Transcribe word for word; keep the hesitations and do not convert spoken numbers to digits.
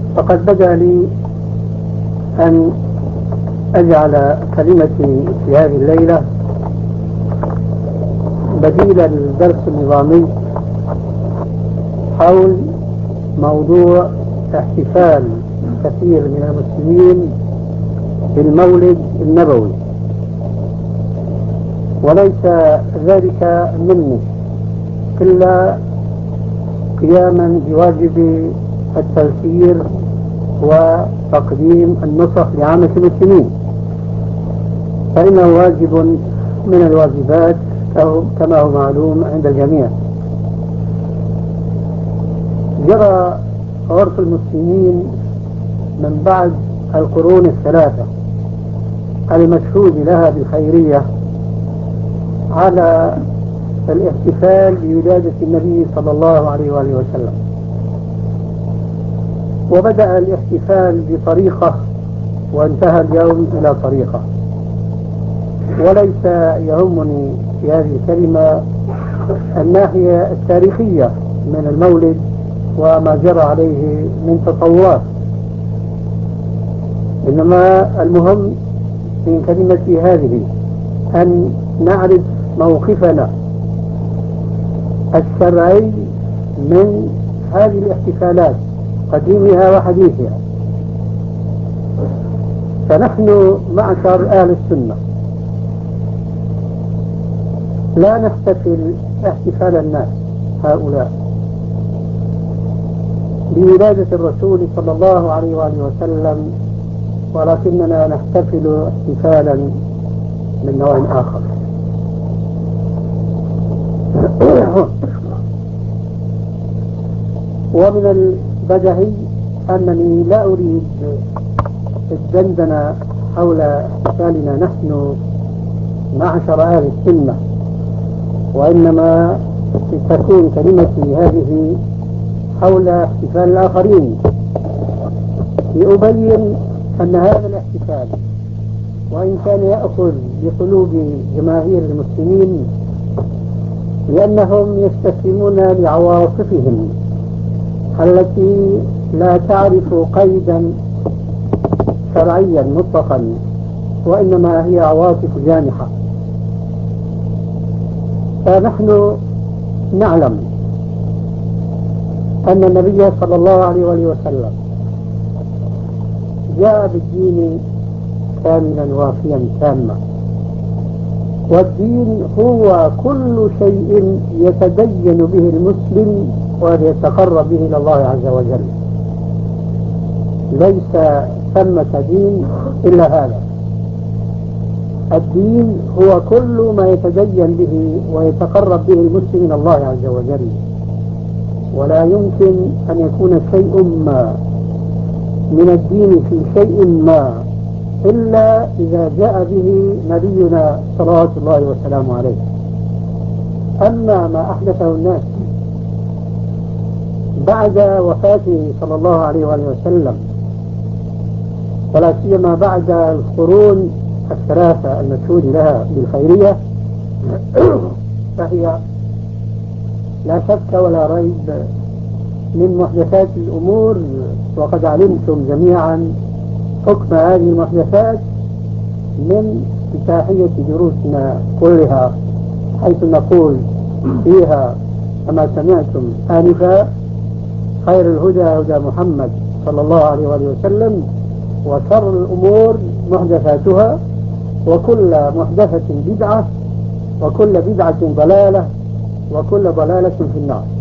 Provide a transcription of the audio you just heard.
فقد بدا لي أن أجعل كلمتي في هذه الليلة بديل الدرس النظامي حول موضوع احتفال كثير من المسلمين بالمولد النبوي، وليس ذلك مني إلا قياما بواجب التذكير وتقديم النصح لعامة المسلمين، فإنه واجب من الواجبات كما هو معلوم عند الجميع. جرى عرف المسلمين من بعد القرون الثلاثة المشهود لها بالخيرية على الاحتفال بولادة النبي صلى الله عليه وآله وسلم، وبدأ الاحتفال بطريقة وانتهى اليوم إلى طريقة، وليس يهمني في هذه الكلمة الناحية التاريخية من المولد وما جرى عليه من تطورات، إنما المهم في كلمتي هذه أن نعرف موقفنا الشرعي من هذه الاحتفالات قديمها وحديثها. فنحن معشر أهل السنة لا نحتفل احتفال الناس هؤلاء بولادة الرسول صلى الله عليه وآله وسلم، ولكننا نحتفل احتفالا من نوع آخر. ومن البدهي أنني لا أريد الدندنة حول احتفالنا نحن معشر أهل السنة، وإنما تكون كلمتي هذه حول احتفال الآخرين، لأبين أن هذا الاحتفال وإن كان يأخذ بقلوب جماهير المسلمين لأنهم يستسلمون لعواطفهم التي لا تعرف قيدا شرعيا مطلقا، وإنما هي عواطف جانحة. فنحن نعلم أن النبي صلى الله عليه وسلم جاء بالدين كاملا وافيا تاما، والدين هو كل شيء يتدين به المسلم ويتقرب به إلى الله عز وجل، ليس ثمة دين إلا هذا. الدين هو كل ما يتدين به ويتقرب به المسلم إلى الله عز وجل، ولا يمكن أن يكون شيء ما من الدين في شيء ما إلا إذا جاء به نبينا صلوات الله وسلامه عليه. أما ما أحدثه الناس بعد وفاته صلى الله عليه وسلم، ولا سيما بعد القرون الثلاثة المشهود لها بالخيرية، فهي لا شك ولا ريب من محدثات الأمور، وقد علمتم جميعا حكم هذه المحدثات من افتتاحية دروسنا كلها، حيث نقول فيها كما سمعتم آنفا: خير الهدى هدى محمد صلى الله عليه وسلم، وشر الأمور محدثاتها، وكل محدثة بدعة، وكل بدعة ضلالة، وكل ضلالة في النار.